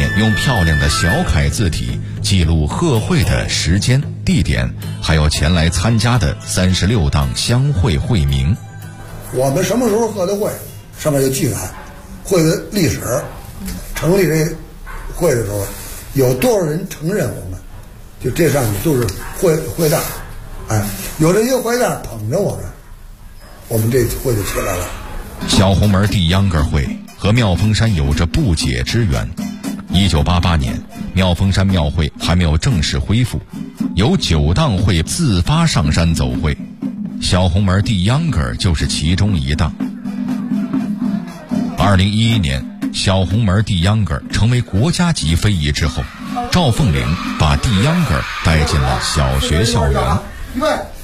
用漂亮的小楷字体记录贺会的时间、地点，还有前来参加的36档乡会会名。 我们什么时候贺的会，上面就记载会的历史，成立这会的时候有多少人承认我们，就这上面都是会单，有这些会单捧着我们这会就起来了。 小红门地秧歌会和妙峰山有着不解之缘。1988年，妙峰山庙会还没有正式恢复，有9档会自发上山走会，小红门地秧歌就是其中一档。2011年，小红门地秧歌成为国家级非遗之后，赵凤岭把地秧歌带进了小学校园。 预备。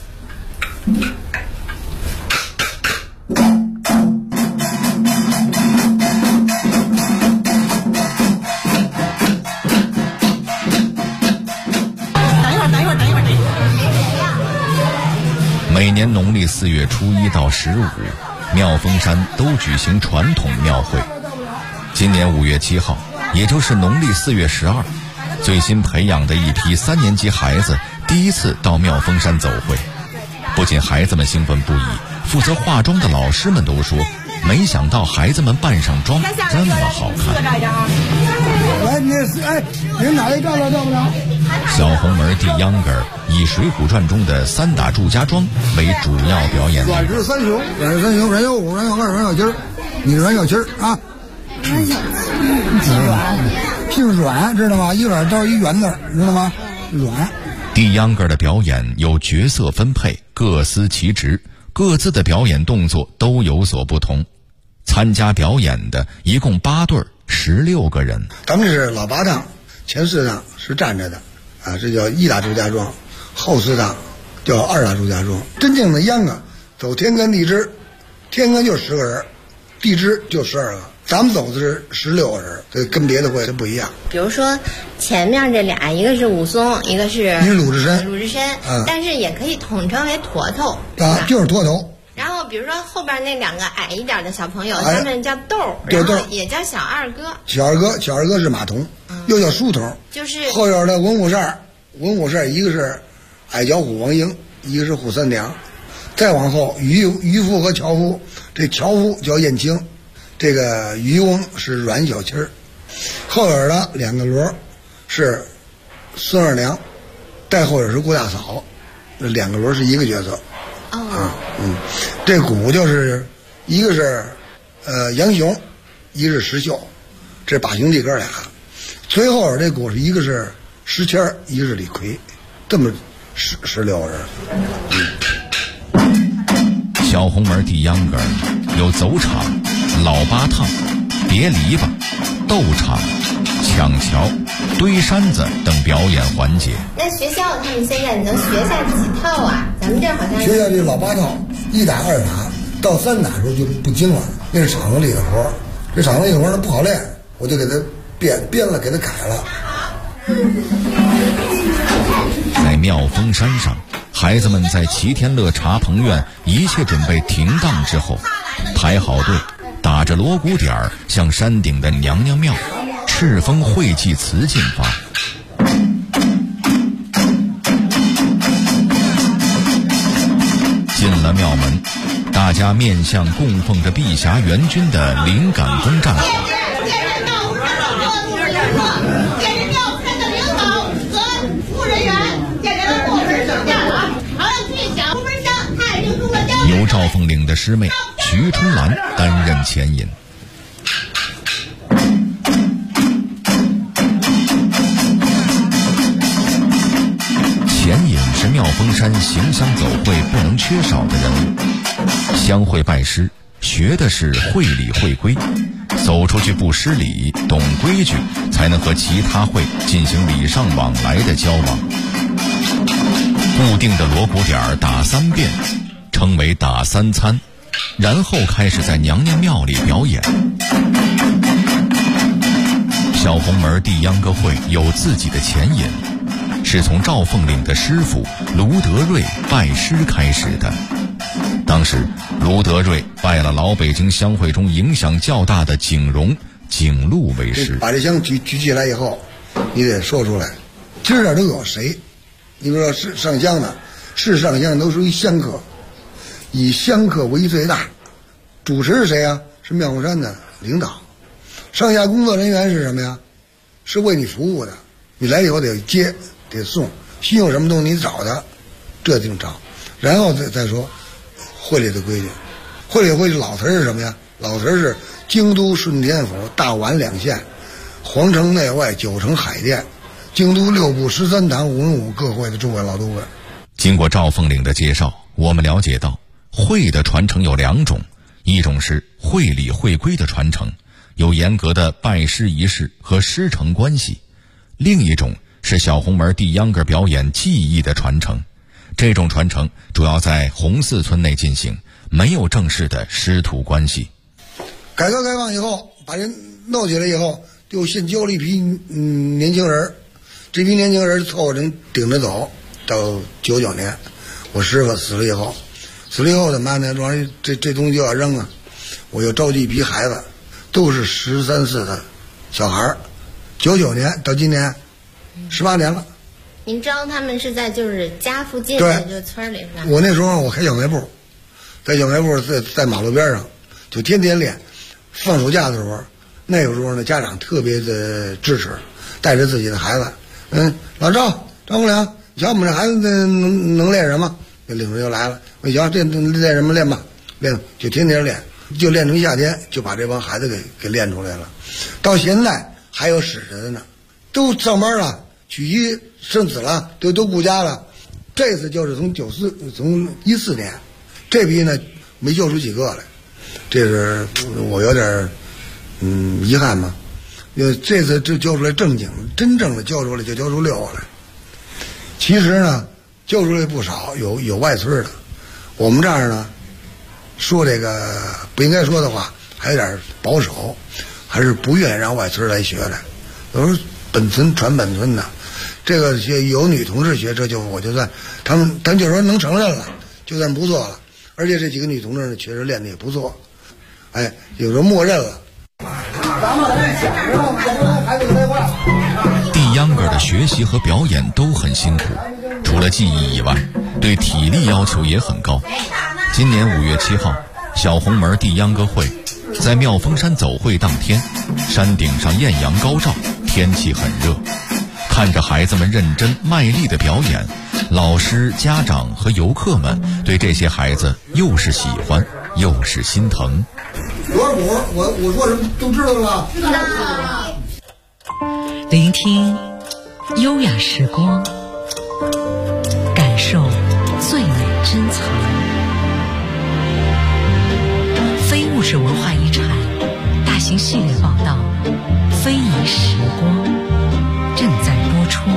每年农历4月初1到15，妙峰山都举行传统庙会。今年5月7号，也就是农历4月12，最新培养的一批3年级孩子第一次到妙峰山走会。不仅孩子们兴奋不已，负责化妆的老师们都说，没想到孩子们扮上妆这么好看。 来，您哪里照不了？ 小红门地秧歌以《水浒传》中的3打祝家庄为主要表演。 阮氏三雄，阮有五，阮有二，阮有金儿，你阮有金儿啊。姓阮，知道吗？一阮到一圆字，知道吗？阮。 地秧歌的表演有角色分配，各司其职，各自的表演动作都有所不同。参加表演的一共8对，16个人。 咱们这是老8档，前4档是站着的，这叫1打祝家庄，后4档叫2打祝家庄。真正的秧歌走天干地支，天干就10个人，地支就12个。咱们走的是16个人，这跟别的会真不一样。 比如说前面这俩，一个是武松，一个是鲁智深， 但是也可以统称为坨头就是坨头。 然后比如说后边那2个矮一点的小朋友，他们叫豆，然后也叫小二哥。 小二哥是马童，又叫书童。 就是后边的文武扇，一个是矮脚虎王英，一个是扈三娘。再往后渔夫和樵夫，这樵夫叫燕青，这个渔翁是阮小七儿。后边的2个轮是孙二娘，带后边是顾大嫂，这2个轮是一个角色。这鼓就是一个是杨雄，一个是石秀，这8兄弟哥俩。最后这鼓是一个是石谦，一个是李逵，这么16个人。 小红门地秧歌有走场、老八趟、叠篱笆、斗场、抢桥、堆山子等表演环节。 那学校他们现在能学下几套啊？咱们这好像学校这老8套，1打2打到3打的时候就不精了，那是厂子里的活，这厂子里的活不好练，我就给他编了，给他改了。 在妙峰山上，孩子们在齐天乐茶棚院一切准备停当之后，排好队，打着锣鼓点儿向山顶的娘娘庙敕封会祭词进发。进了庙门，大家面向供奉着碧霞元君的灵感宫站好。由赵凤岭的师妹徐春兰担任牵引。牵引是妙峰山行香走会不能缺少的人物。乡会拜师学的是会礼会规，走出去不失礼，懂规矩，才能和其他会进行礼尚往来的交往。固定的锣鼓点打3遍，称为打3餐，然后开始在娘娘庙里表演。小红门地秧歌会有自己的前引，是从赵凤岭的师傅卢德瑞拜师开始的。当时卢德瑞拜了老北京乡会中影响较大的景荣、 景路为师。 把这香举起来以后，你得说出来，今儿都有谁？你比如说是上香的，是上香都属于香客，以香客为最大。主持是谁啊？是妙峰山的领导。上下工作人员是什么呀？是为你服务的。你来以后得接得送，需要什么东西你找他，这地方找。然后再说会里的规矩。会里规矩老词是什么呀？老词是京都顺天府大宛两县，皇城内外9城海淀，京都6部13堂5文武各会的诸位老都尉。 经过赵凤岭的介绍，我们了解到会的传承有2种，一种是会礼会规的传承，有严格的拜师仪式和师承关系；另一种是小红门地秧歌表演技艺的传承。这种传承主要在红四村内进行，没有正式的师徒关系。 改革开放以后，把人弄起来以后，就先教了一批年轻人，这批年轻人凑合人顶着走。到99年，我师傅死了以后怎么办呢？这东西就要扔啊！我又召集一批孩子，都是13、14的小孩。99年到今年18年了。 您招他们是在就是家附近的就村里是吧？ 我那时候我开小卖部，在小卖部在马路边上，就天天练。放暑假的时候，那个时候呢，家长特别的支持，带着自己的孩子，老赵凤良，瞧我们这孩子能练什么？领着就来了，我瞧这练什么练吧，练就天天练，就练成夏天，就把这帮孩子给练出来了。到现在还有使着的呢，都上班了，娶妻生子了，都顾家了。这次就是从14年，这批呢没救出几个来，这是我有点遗憾嘛。因为这次就教出来真正的教出来就教出6个来。其实呢，教出来不少，有外村的。我们这儿呢，说这个不应该说的话，还有点保守，还是不愿意让外村来学的。有时候本村传本村的，这个有女同志学，这就我就算他们就说能承认了，就算不错了。而且这几个女同志呢，确实练的也不错，有时候默认了。 地秧歌的学习和表演都很辛苦，除了技艺以外，对体力要求也很高。今年5月7号，小红门地秧歌会在妙峰山走会当天，山顶上艳阳高照，天气很热。看着孩子们认真卖力的表演，老师、家长和游客们对这些孩子又是喜欢又是心疼。 多少鼓？我说什么都知道了吧？知道。 聆听优雅时光，感受最美珍藏。非物质文化遗产大型系列报道《非遗时光》正在播出。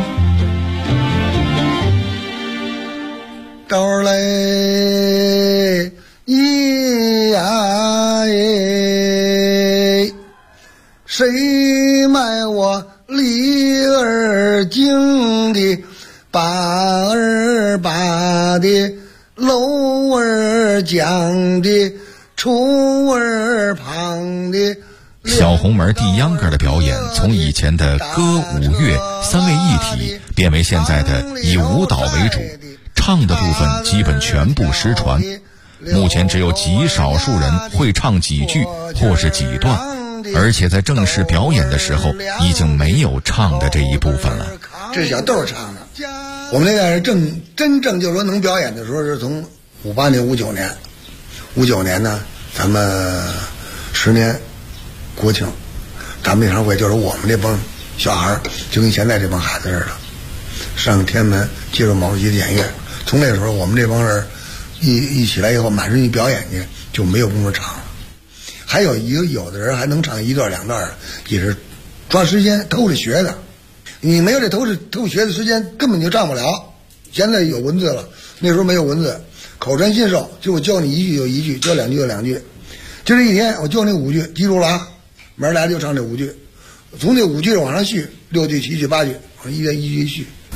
到来咿呀耶，谁卖我里儿经的把儿把的楼儿讲的出儿旁的。 小红门地秧歌的表演从以前的歌舞乐3位一体变为现在的以舞蹈为主，唱的部分基本全部失传，目前只有极少数人会唱几句或是几段，而且在正式表演的时候已经没有唱的这一部分了。 这小豆唱的，我们那代人真正就说能表演的时候是从58年、59年呢，咱们10年国庆，咱们那场会就是我们这帮小孩就跟现在这帮孩子似的，上天安门接受毛主席的演乐。从那时候我们这帮人一起来以后，满身去表演去，就没有功夫唱了。还有有的人还能唱1段2段，也是抓时间偷着学的。你没有这偷学的时间，根本就唱不了。现在有文字了，那时候没有文字，口传心授，就我教你一句就一句，教2句就2句。就这一天我教你5句，记住了啊，明儿来就唱这5句，从这5句往上续，6句、7句、8句，一天一句续。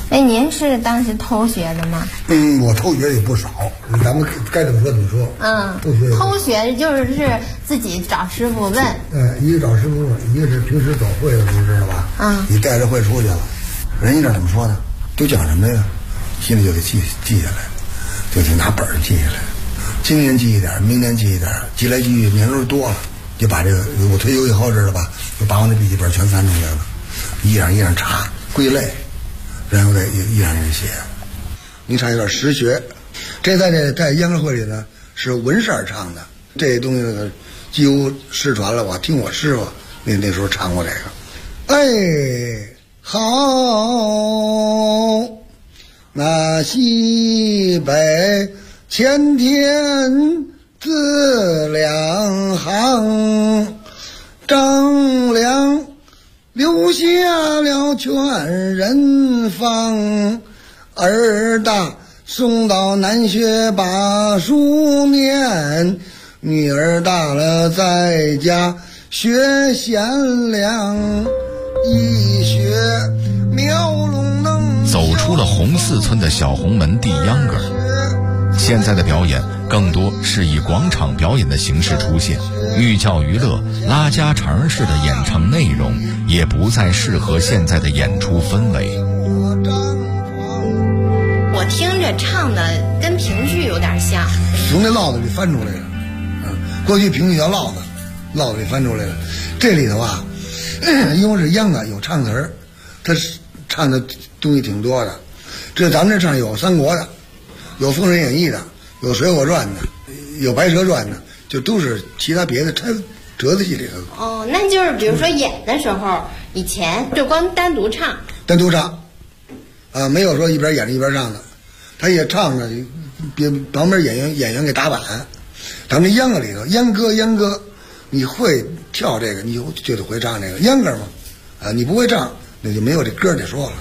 哎，您是当时偷学的吗？ 我偷学也不少，咱们该怎么说怎么说。 偷学就是自己找师傅问。 一个找师傅问，一个是平时走会的时候知道吧？你带着会出去了，人家这怎么说呢？都讲什么呀？心里就得记下来，就得拿本记下来。今年记一点，明年记一点，记来记去年头多了，就把这个我退休以后知道吧？就把我那笔记本全翻出来了，一样一样查归类，然后再一样一样写。你唱一段实学，这在秧歌会里呢是文婶唱的，这东西呢几乎失传了。我听我师傅那时候唱过这个。哎，好，那西北前天自两行，张良留下了全人方，儿大送到南学把书念，女儿大了在家学贤良，一学苗龙能。 走出了红四村的小红门地秧歌，现在的表演更多是以广场表演的形式出现，寓教于乐、拉家常式的演唱内容也不再适合现在的演出氛围。 我听着唱的跟评剧有点像， 从那烙子里翻出来的。过去评剧叫烙子，烙子里翻出来的。这里头啊，因为是秧歌有唱词儿，他唱的东西挺多的。这咱们这唱有三国的，有《封神演义》的，有《水浒传》的，有《白蛇传》的，就都是其他别的折子戏里头。 那就是比如说演的时候，以前就光单独唱， 没有说一边演着一边唱的，他也唱着，别旁边演员给打板。咱们秧歌里头，秧歌，你会跳这个，你就得会唱这个秧歌嘛，你不会唱，那就没有这歌得说了。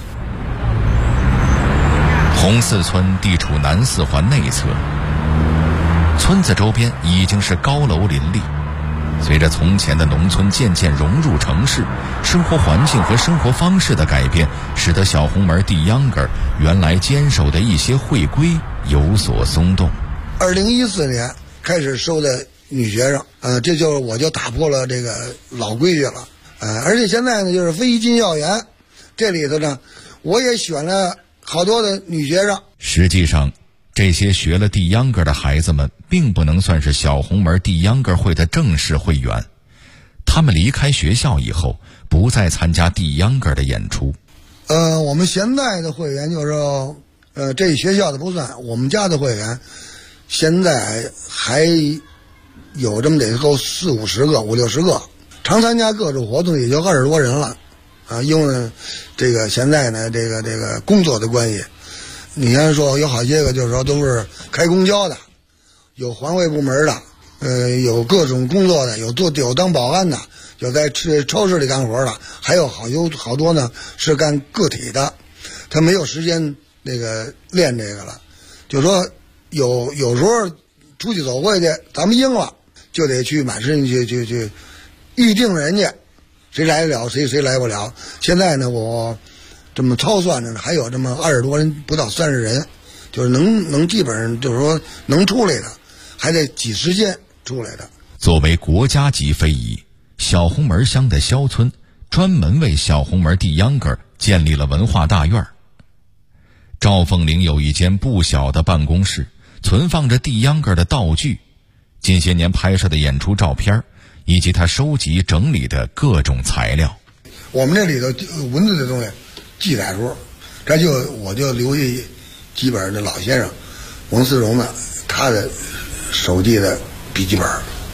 红四村地处南四环内侧，村子周边已经是高楼林立。随着从前的农村渐渐融入城市，生活环境和生活方式的改变，使得小红门地秧歌原来坚守的一些会规有所松动。 2014年开始收的女学生，这就是我就打破了这个老规矩了，而且现在呢就是非进校园，这里头呢我也选了好多的女学生。 实际上这些学了地秧歌的孩子们并不能算是小红门地秧歌会的正式会员，他们离开学校以后不再参加地秧歌的演出。 我们现在的会员就是说这学校的不算，我们家的会员现在还有这么得够40-50个、50-60个，常参加各种活动也就20多人了因为这个现在呢这个工作的关系，你像说有好些个就是说都是开公交的，有环卫部门的，有各种工作的，有当保安的，有在超市里干活的，还有好多呢是干个体的，他没有时间那个练这个了，就说有时候出去走会去，咱们应了就得去满世去预定人家谁来得了谁来不了。现在呢我这么操算着还有这么20多人，不到30人，就是能基本上就是说能出来的，还得挤时间出来的。 作为国家级非遗，小红门乡的肖村专门为小红门地秧歌建立了文化大院。赵凤玲有一间不小的办公室，存放着地秧歌的道具、近些年拍摄的演出照片，以及他收集整理的各种材料。 我们这里头文字的东西记载书，我就留下几本的老先生王思荣的他的手记的笔记本。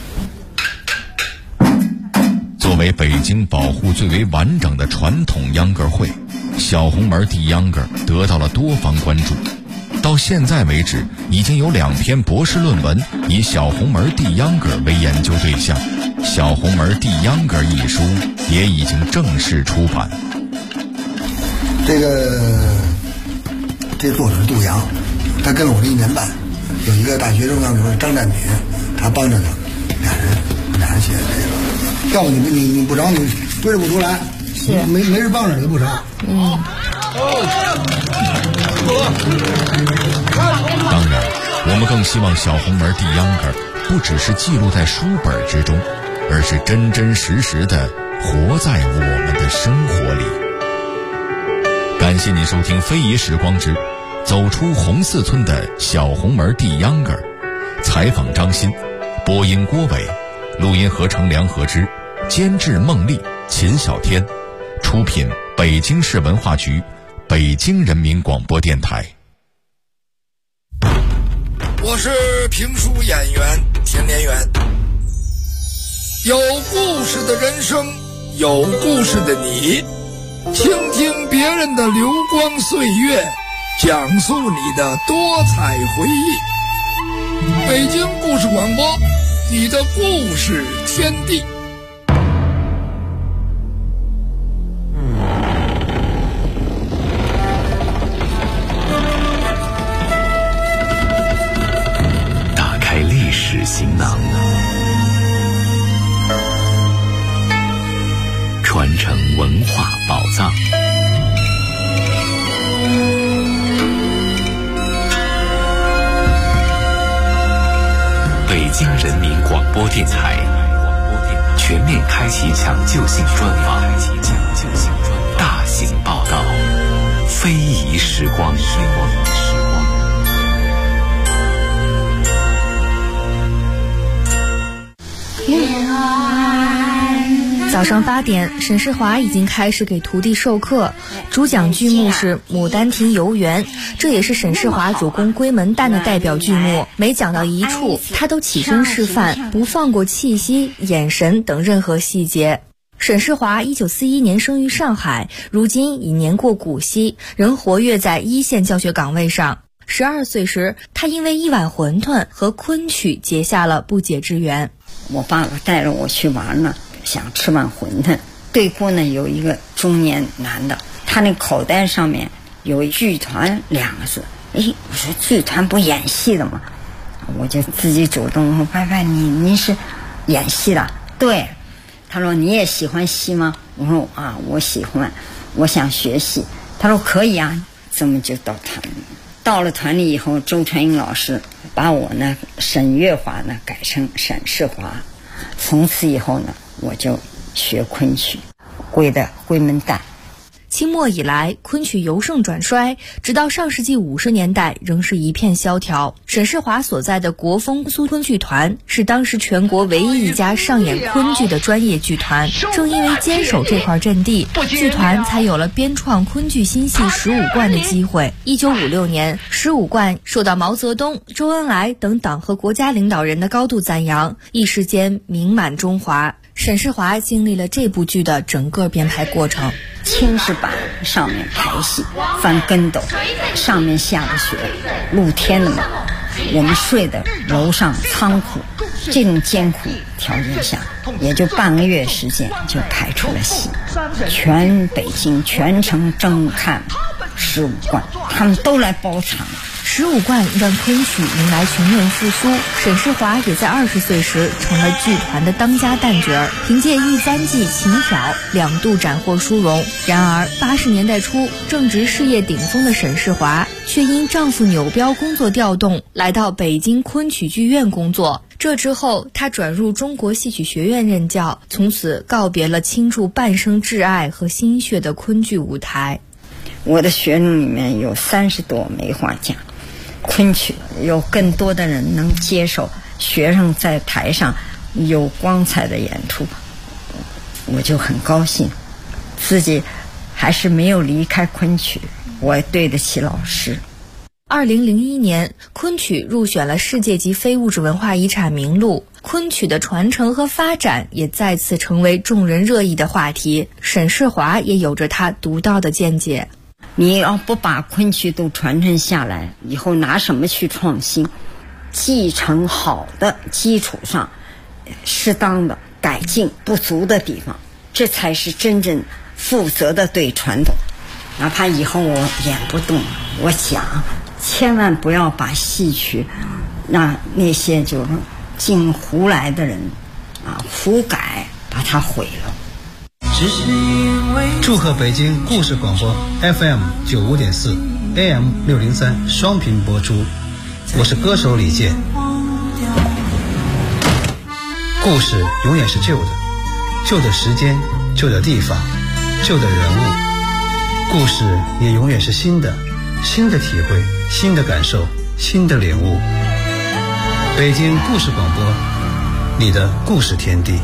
作为北京保护最为完整的传统秧歌会，小红门地秧歌得到了多方关注。到现在为止，已经有2篇博士论文以小红门地秧歌为研究对象，《小红门地秧歌》一书也已经正式出版。 这作者杜阳，他跟了我1年半，有一个大学生叫张占敏，他帮着他，俩人写的这个。要不你不着，你追着不出来， 是没人帮着你不成。 当然，我们更希望小红门地秧歌不只是记录在书本之中，而是真真实实的活在我们的生活里。感谢您收听非遗时光之走出红四村的小红门地秧歌，采访张鑫，播音郭伟，录音合成梁和之，监制孟丽、秦小天，出品北京市文化局、北京人民广播电台。 我是评书演员田连元。有故事的人生，有故事的你，倾听别人的流光岁月，讲述你的多彩回忆。北京故事广播，你的故事天地。 打开历史行囊，传承文化宝藏。北京人民广播电台全面开启抢救性专访，大型报道，非遗时光。 早上8点，沈世华已经开始给徒弟授课，主讲剧目是《牡丹亭游园》，这也是沈世华主攻闺门旦的代表剧目。每讲到一处，他都起身示范，不放过气息、眼神等任何细节。沈世华1941年生于上海，如今已年过古稀，仍活跃在一线教学岗位上。12岁时，他因为一碗馄饨和昆曲结下了不解之缘。 我爸爸带着我去玩呢，想吃碗馄饨。对过呢有一个中年男的，他那口袋上面有剧团2个字。我说剧团不演戏的吗？我就自己主动说：“伯伯，您是演戏的？”对。他说：“你也喜欢戏吗？”我说：“啊，我喜欢，我想学戏。”他说：“可以啊。”这么就到团里。到了团里以后，周传英老师把我呢沈月华呢改成沈世华。从此以后呢，我就学昆曲，归门旦。 清末以来，昆曲由盛转衰，直到上世纪50年代仍是一片萧条。沈世华所在的国风苏昆剧团是当时全国唯一一家上演昆剧的专业剧团。正因为坚守这块阵地，剧团才有了编创昆剧新戏15贯的机会。1956年，15贯受到毛泽东、周恩来等党和国家领导人的高度赞扬，一时间名满中华。沈世华经历了这部剧的整个编排过程。 青石板上面排戏，翻跟斗，上面下着雪，露天的嘛。我们睡的楼上仓库，这种艰苦条件下，也就半个月时间就排出了戏。全北京全城争看15贯，他们都来包场。 15贯让昆曲迎来全面复苏，沈世华也在20岁时成了剧团的当家旦角，凭借《玉簪记》《琴挑》2度斩获殊荣。然而80年代初，正值事业顶峰的沈世华却因丈夫扭标工作调动，来到北京昆曲剧院工作。这之后，他转入中国戏曲学院任教，从此告别了倾注半生挚爱和心血的昆剧舞台。 我的学生里面有30多梅花奖。昆曲有更多的人能接受学生在台上有光彩的演出，我就很高兴。自己还是没有离开昆曲，我也对得起老师。 2001年，昆曲入选了世界级非物质文化遗产名录，昆曲的传承和发展也再次成为众人热议的话题。沈世华也有着他独到的见解。 你要不把昆曲都传承下来，以后拿什么去创新？继承好的基础上，适当的改进不足的地方，这才是真正负责的对传统。哪怕以后我演不动，我想千万不要把戏曲让那些就是进胡来的人胡改，把它毁了。 只是因为祝贺北京故事广播 FM95.4 AM603 双频播出。我是歌手李健。故事永远是旧的，旧的时间，旧的地方，旧的人物。故事也永远是新的，新的体会，新的感受，新的领悟。北京故事广播，你的故事天地。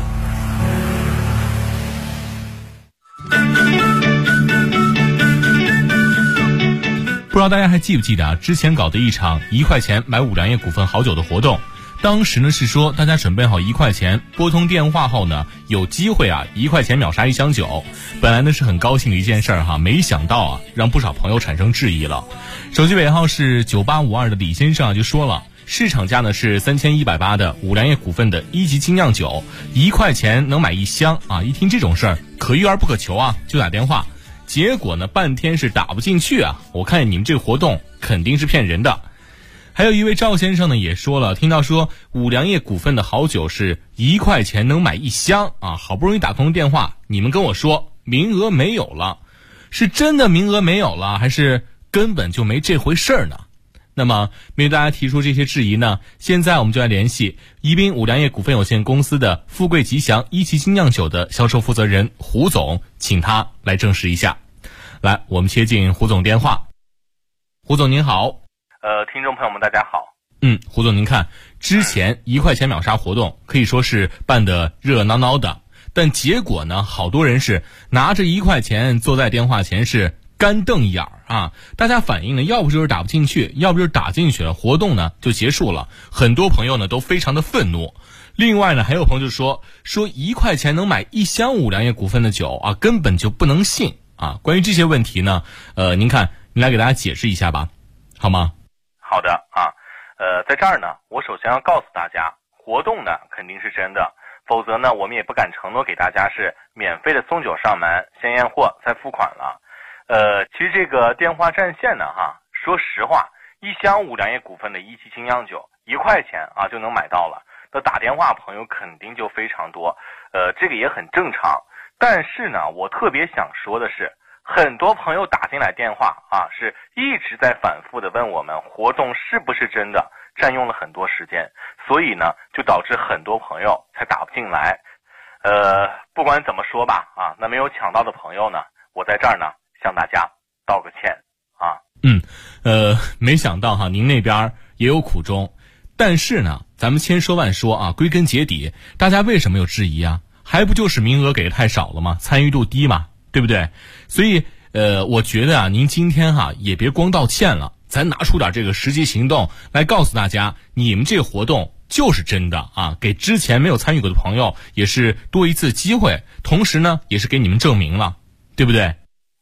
不知道大家还记不记得啊？之前搞的一场1块钱买五粮液股份好酒的活动，当时呢是说大家准备好1块钱，拨通电话后呢，有机会啊1块钱秒杀1箱酒。本来呢是很高兴的一件事儿哈，没想到啊让不少朋友产生质疑了。手机尾号是9852的李先生啊就说了，市场价呢是3180的五粮液股份的1级精酿酒，1块钱能买1箱啊！一听这种事儿，可遇而不可求啊，就打电话。结果呢，半天是打不进去啊！我看你们这个活动肯定是骗人的。还有一位赵先生呢也说了，听到说五粮液股份的好酒是1块钱能买1箱啊，好不容易打通电话，你们跟我说名额没有了，是真的名额没有了，还是根本就没这回事儿呢？那么面对大家提出这些质疑呢，现在我们就来联系宜宾五粮液股份有限公司的富贵吉祥1级精酿酒的销售负责人胡总，请他来证实一下。来，我们接进胡总电话。胡总您好。 听众朋友们大家好。 胡总您看，之前1块钱秒杀活动可以说是办得热闹闹的，但结果呢，好多人是拿着1块钱坐在电话前是干瞪眼儿啊！大家反映呢，要不就是打不进去，要不就是打进去了，活动呢就结束了。很多朋友呢都非常的愤怒。另外呢，还有朋友就说1块钱能买1箱五粮液股份的酒啊，根本就不能信啊！关于这些问题呢，您看，您来给大家解释一下吧，好吗？ 好的啊，在这儿呢，我首先要告诉大家，活动呢肯定是真的，否则呢，我们也不敢承诺给大家是免费的送酒上门，先验货再付款了。其实这个电话占线呢，说实话，1箱五粮液股份的1级精酿酒1块钱啊就能买到了，那打电话朋友肯定就非常多，这个也很正常。但是呢，我特别想说的是，很多朋友打进来电话啊，是一直在反复的问我们活动是不是真的，占用了很多时间，所以呢，就导致很多朋友才打不进来。不管怎么说吧，啊，那没有抢到的朋友呢，我在这儿呢向大家道个歉啊。 没想到哈，您那边也有苦衷，但是呢，咱们千说万说啊，归根结底，大家为什么有质疑啊？还不就是名额给的太少了吗？参与度低嘛，对不对？所以我觉得啊，您今天也别光道歉了，咱拿出点这个实际行动来告诉大家，你们这个活动就是真的啊，给之前没有参与过的朋友也是多一次机会，同时呢，也是给你们证明了，对不对？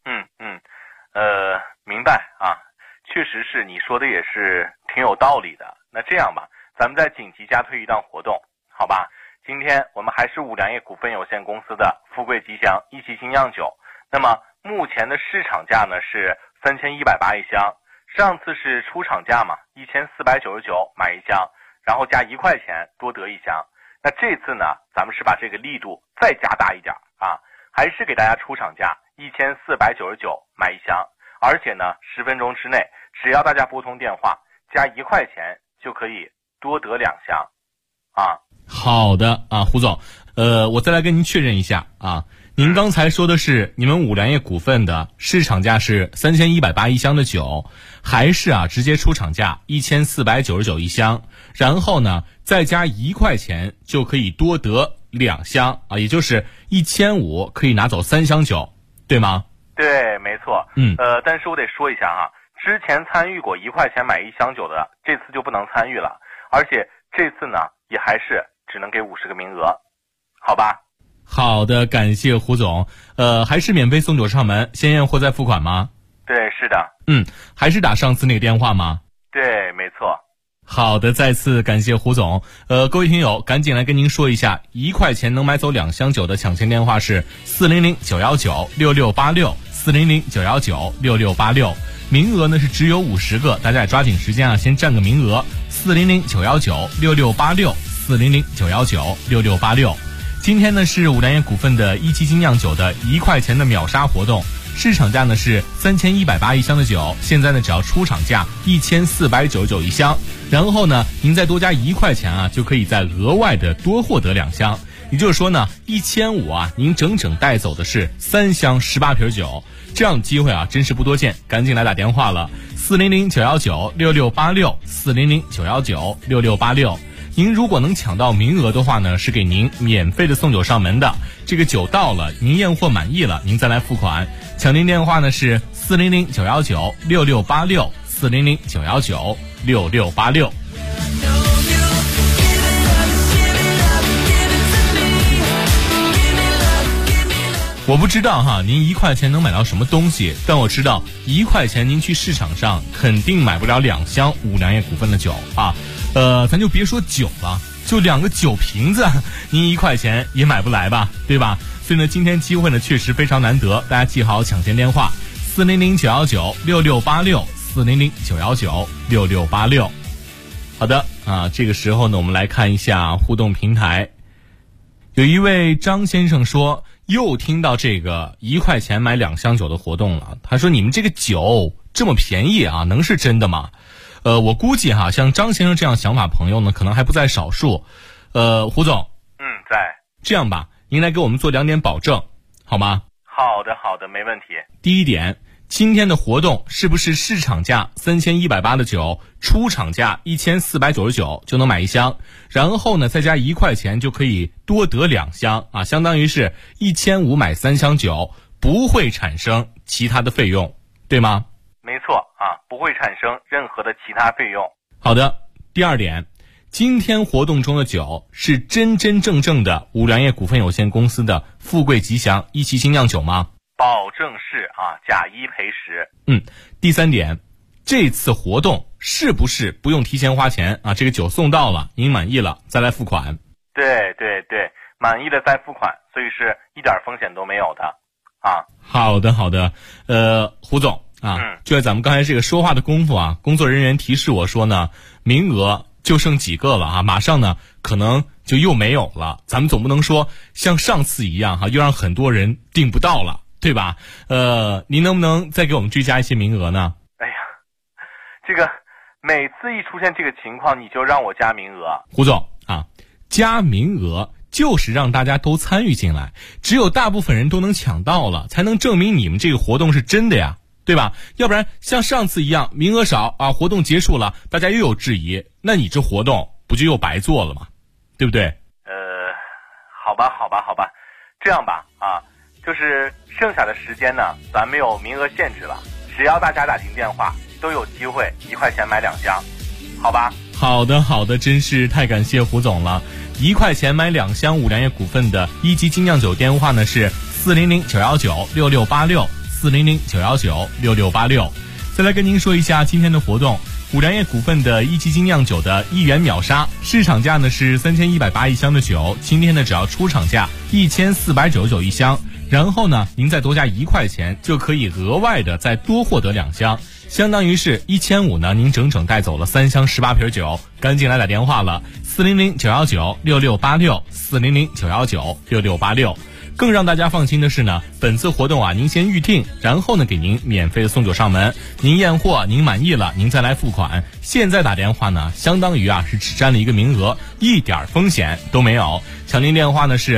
明白啊，确实是你说的也是挺有道理的。那这样吧，咱们再紧急加推一档活动，好吧？今天我们还是五粮液股份有限公司的富贵吉祥1级精酿酒，那么目前的市场价呢是3180一箱，上次是出厂价嘛，1499买1箱，然后加1块钱多得1箱。那这次呢，咱们是把这个力度再加大一点啊，还是给大家出厂价1499买1箱，而且呢10分钟之内，只要大家拨通电话加1块钱就可以多得2箱啊。 好的啊，胡总，我再来跟您确认一下啊，您刚才说的是你们五粮液股份的市场价是3180一箱的酒，还是直接出厂价1499一箱，然后呢再加1块钱就可以多得2箱啊，也就是1500可以拿走3箱酒，对吗？ 对，没错。但是我得说一下哈，之前参与过1块钱买1箱酒的，这次就不能参与了，而且这次呢也还是只能给50个名额，好吧？ 好的，感谢胡总。还是免费送酒上门，先验货再付款吗？ 对，是的。 还是打上次那个电话吗？ 对，没错。 好的，再次感谢胡总。各位听友，赶紧来跟您说一下，1块钱能买走2箱酒的抢先电话是400-919-6686，400-919-6686。名额呢是只有50个，大家也抓紧时间先占个名额。400-919-6686，400-919-6686。 今天呢是五粮液股份的一期精酿酒的1块钱的秒杀活动，市场价呢是3180一箱的酒，现在呢只要出厂价1499一箱，然后呢您再多加1块钱啊，就可以再额外的多获得2箱。也就是说呢，1500啊，您整整带走的是3箱18瓶酒，这样的机会啊真是不多见，赶紧来打电话了，400-919-6686，400-919-6686。您如果能抢到名额的话呢，是给您免费的送酒上门的。这个酒到了，您验货满意了，您再来付款。抢订电话呢是400-919-6686，400-919-6686。我不知道哈，您1块钱能买到什么东西，但我知道1块钱您去市场上肯定买不了2箱五粮液股份的酒啊。咱就别说酒了，就2个酒瓶子，您1块钱也买不来吧，对吧？所以呢，今天机会呢确实非常难得，大家记好抢先电话：400-919-6686，400-919-6686。好的啊，这个时候呢，我们来看一下互动平台。有一位张先生说，又听到这个1块钱买2箱酒的活动了。他说：“你们这个酒这么便宜啊，能是真的吗？”我估计哈，像张先生这样想法朋友呢，可能还不在少数。胡总， 在。 这样吧，您来给我们做2点保证，好吗？ 好的，没问题。 第一点，今天的活动是不是市场价3180的酒，出厂价1499就能买1箱，然后呢再加1块钱就可以多得2箱啊，相当于是1500买3箱酒，不会产生其他的费用，对吗？ 没错啊，不会产生任何的其他费用。 好的，第二点，今天活动中的酒是真真正正的五粮液股份有限公司的富贵吉祥1期精酿酒吗？ 保证是啊，假1赔10。 第三点，这次活动是不是不用提前花钱啊？这个酒送到了，您满意了再来付款。 对，满意了再付款，所以是一点风险都没有的啊。 好的，胡总啊，就在咱们刚才这个说话的功夫啊，工作人员提示我说呢，名额就剩几个了啊，马上呢可能就又没有了。咱们总不能说像上次一样哈，又让很多人订不到了，对吧？您能不能再给我们追加一些名额呢？ 哎呀，这个每次一出现这个情况，你就让我加名额。 胡总啊，加名额就是让大家都参与进来，只有大部分人都能抢到了，才能证明你们这个活动是真的呀，对吧？要不然像上次一样名额少啊，活动结束了大家又有质疑，那你这活动不就又白做了吗？对不对？ 好吧，这样吧啊，就是剩下的时间呢，咱没有名额限制了，只要大家打进电话都有机会1块钱买2箱，好吧？ 好的，真是太感谢胡总了。1块钱买2箱五粮液股份的1期精酿酒电话呢是400-919-6686，400-919-6686。再来跟您说一下今天的活动，五粮液股份的1期精酿酒的1元秒杀，市场价呢是3180一箱的酒，今天呢只要出厂价1499一箱，然后呢您再多加1块钱就可以额外的再多获得2箱，相当于是1500呢，您整整带走了3箱18瓶酒，赶紧来打电话了，400-919-6686，400-919-6686。更让大家放心的是呢，本次活动啊，您先预定，然后呢给您免费的送酒上门，您验货您满意了，您再来付款。现在打电话呢，相当于啊是只占了1个名额，一点风险都没有。抢订电话呢是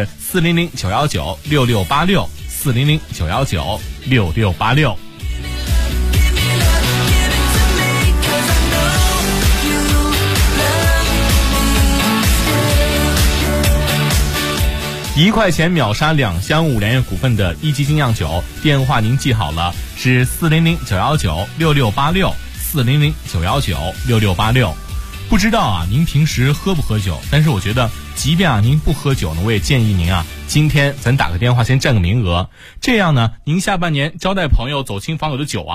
400-919-6686，400-919-6686。1块钱秒杀2箱五粮液股份的1期精酿酒，电话您记好了，是400-919-6686，400-919-6686。不知道啊，您平时喝不喝酒？但是我觉得，即便啊您不喝酒呢，我也建议您啊，今天咱打个电话先占个名额，这样呢，您下半年招待朋友、走亲访友的酒啊。